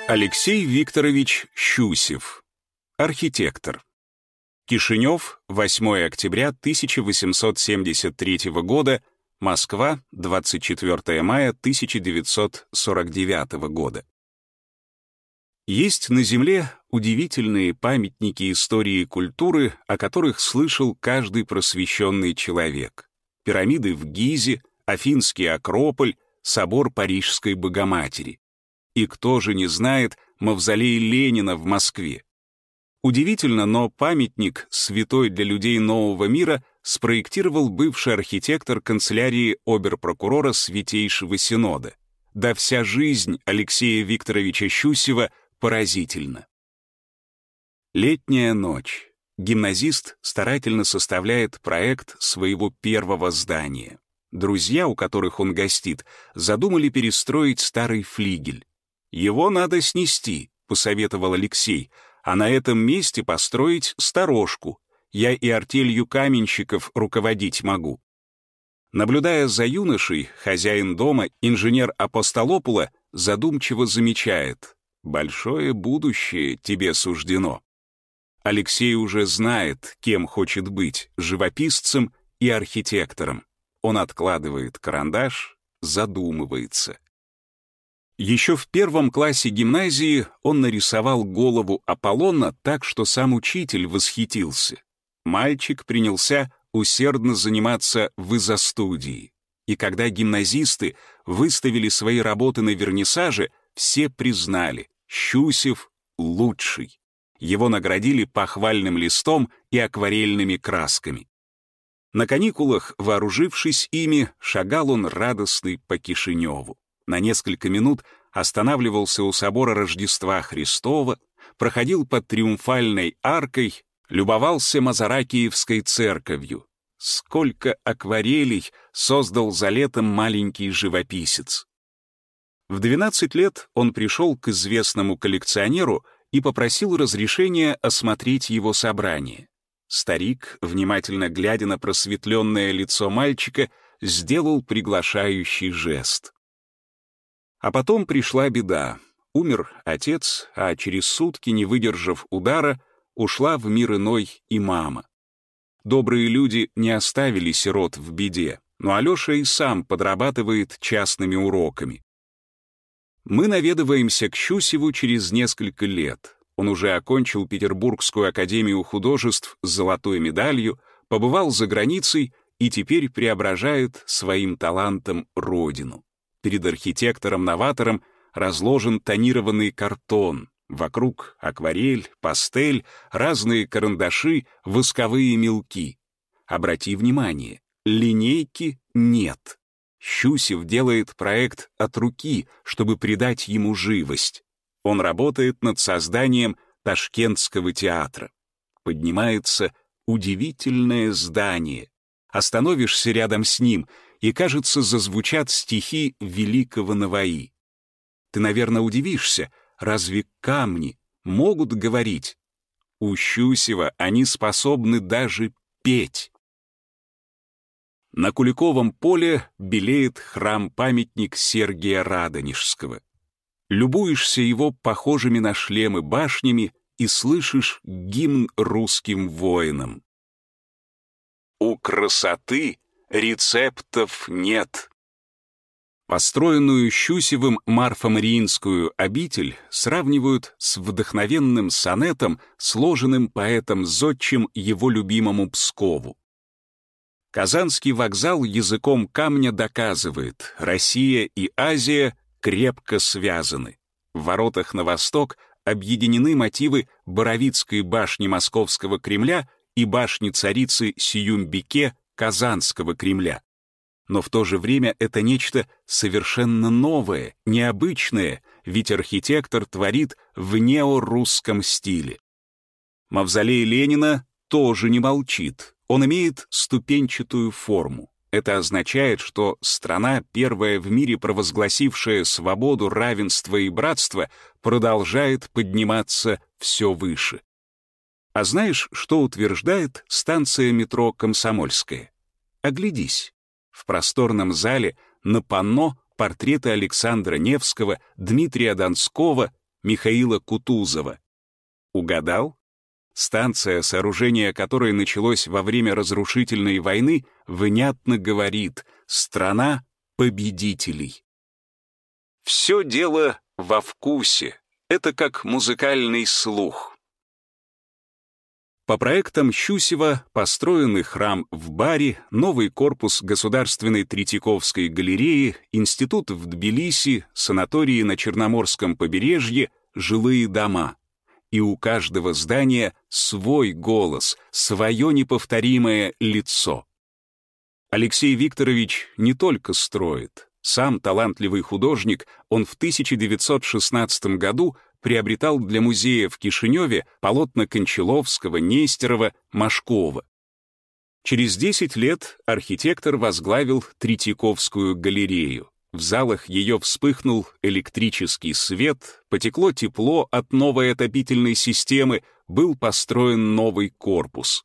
Алексей Викторович Щусев. Архитектор. Кишинев, 8 октября 1873 года, Москва, 24 мая 1949 года. Есть на Земле удивительные памятники истории и культуры, о которых слышал каждый просвещенный человек. Пирамиды в Гизе, Афинский Акрополь, собор Парижской Богоматери. И кто же не знает мавзолей Ленина в Москве? Удивительно, но памятник, святой для людей нового мира, спроектировал бывший архитектор канцелярии обер-прокурора Святейшего Синода. Да вся жизнь Алексея Викторовича Щусева поразительна. Летняя ночь. Гимназист старательно составляет проект своего первого здания. Друзья, у которых он гостит, задумали перестроить старый флигель. «Его надо снести», — посоветовал Алексей, «а на этом месте построить сторожку. Я и артелью каменщиков руководить могу». Наблюдая за юношей, хозяин дома, инженер Апостолопула, задумчиво замечает: «Большое будущее тебе суждено». Алексей уже знает, кем хочет быть — живописцем и архитектором. Он откладывает карандаш, задумывается. Еще в 1 классе гимназии он нарисовал голову Аполлона так, что сам учитель восхитился. Мальчик принялся усердно заниматься в изо-студии. И когда гимназисты выставили свои работы на вернисаже, все признали: Щусев лучший. Его наградили похвальным листом и акварельными красками. На каникулах, вооружившись ими, шагал он радостный по Кишиневу. На несколько минут останавливался у собора Рождества Христова, проходил под Триумфальной аркой, любовался Мазаракиевской церковью. Сколько акварелей создал за летом маленький живописец. В 12 лет он пришел к известному коллекционеру и попросил разрешения осмотреть его собрание. Старик, внимательно глядя на просветленное лицо мальчика, сделал приглашающий жест. А потом пришла беда. Умер отец, а через сутки, не выдержав удара, ушла в мир иной и мама. Добрые люди не оставили сирот в беде, но Алеша и сам подрабатывает частными уроками. Мы наведываемся к Щусеву через несколько лет. Он уже окончил Петербургскую академию художеств с золотой медалью, побывал за границей и теперь преображает своим талантом родину. Перед архитектором-новатором разложен тонированный картон, вокруг акварель, пастель, разные карандаши, восковые мелки. Обрати внимание, линейки нет. Щусев делает проект от руки, чтобы придать ему живость. Он работает над созданием Ташкентского театра. Поднимается удивительное здание. Остановишься рядом с ним, и, кажется, зазвучат стихи великого Наваи. Ты, наверное, удивишься, разве камни могут говорить? У Щусева они способны даже петь. На Куликовом поле белеет храм-памятник Сергия Радонежского. Любуешься его похожими на шлемы башнями и слышишь гимн русским воинам. У красоты рецептов нет. Построенную Щусевым Марфо-Мариинскую обитель сравнивают с вдохновенным сонетом, сложенным поэтом-зодчим его любимому Пскову. Казанский вокзал языком камня доказывает: Россия и Азия крепко связаны. В воротах на восток объединены мотивы Боровицкой башни Московского Кремля и башни царицы Сююмбике Казанского Кремля. Но в то же время это нечто совершенно новое, необычное, ведь архитектор творит в неорусском стиле. Мавзолей Ленина тоже не молчит. Он имеет ступенчатую форму. Это означает, что страна, первая в мире провозгласившая свободу, равенство и братство, продолжает подниматься все выше. А знаешь, что утверждает станция метро «Комсомольская»? Оглядись. В просторном зале на панно портреты Александра Невского, Дмитрия Донского, Михаила Кутузова. Угадал? Станция, сооружение которой началось во время разрушительной войны, внятно говорит: страна победителей. Все дело во вкусе. Это как музыкальный слух. По проектам Щусева построены храм в Баре, новый корпус Государственной Третьяковской галереи, институт в Тбилиси, санатории на Черноморском побережье, жилые дома. И у каждого здания свой голос, свое неповторимое лицо. Алексей Викторович не только строит. Сам талантливый художник, он в 1916 году приобретал для музея в Кишиневе полотна Кончаловского, Нестерова, Машкова. Через 10 лет архитектор возглавил Третьяковскую галерею. В залах ее вспыхнул электрический свет, потекло тепло от новой отопительной системы, был построен новый корпус.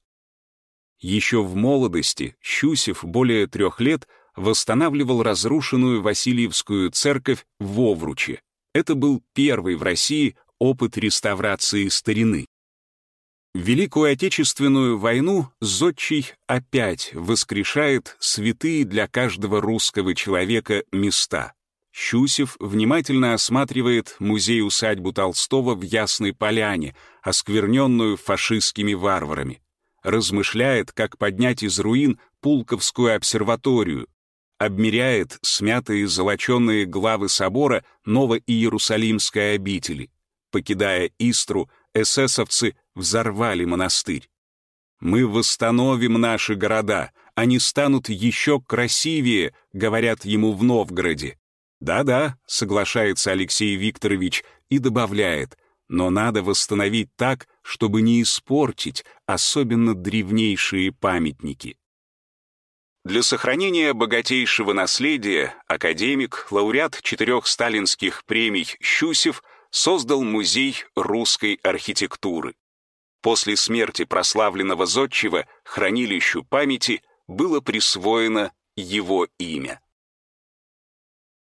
Еще в молодости Щусев более 3 лет восстанавливал разрушенную Васильевскую церковь в Овруче. Это был первый в России опыт реставрации старины. В Великую Отечественную войну Зодчий опять воскрешает святые для каждого русского человека места. Щусев внимательно осматривает музей-усадьбу Толстого в Ясной Поляне, оскверненную фашистскими варварами. Размышляет, как поднять из руин Пулковскую обсерваторию. Обмеряет смятые золоченые главы собора Ново-Иерусалимской обители. Покидая Истру, эсэсовцы взорвали монастырь. «Мы восстановим наши города, они станут еще красивее», говорят ему в Новгороде. «Да-да», соглашается Алексей Викторович и добавляет, «но надо восстановить так, чтобы не испортить, особенно древнейшие памятники». Для сохранения богатейшего наследия академик, лауреат 4 сталинских премий Щусев создал музей русской архитектуры. После смерти прославленного зодчего хранилищу памяти было присвоено его имя.